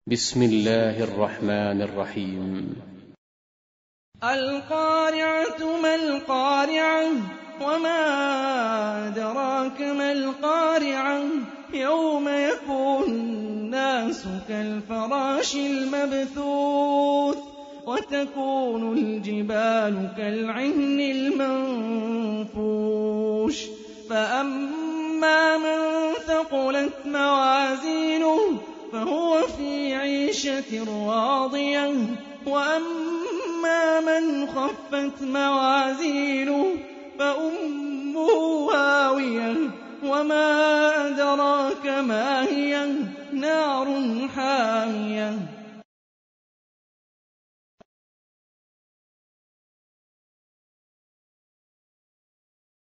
بسم الله الرحمن الرحيم. القارعة ما القارعة وما أدراك ما القارعة يوم يكون الناس كالفراش المبثوث وتكون الجبال كالعهن المنفوش فأما من ثقلت موازينه فهو في عيشة راضية وأما من خفت موازينه فأمه هاوية وما أدراك ما هي نار حامية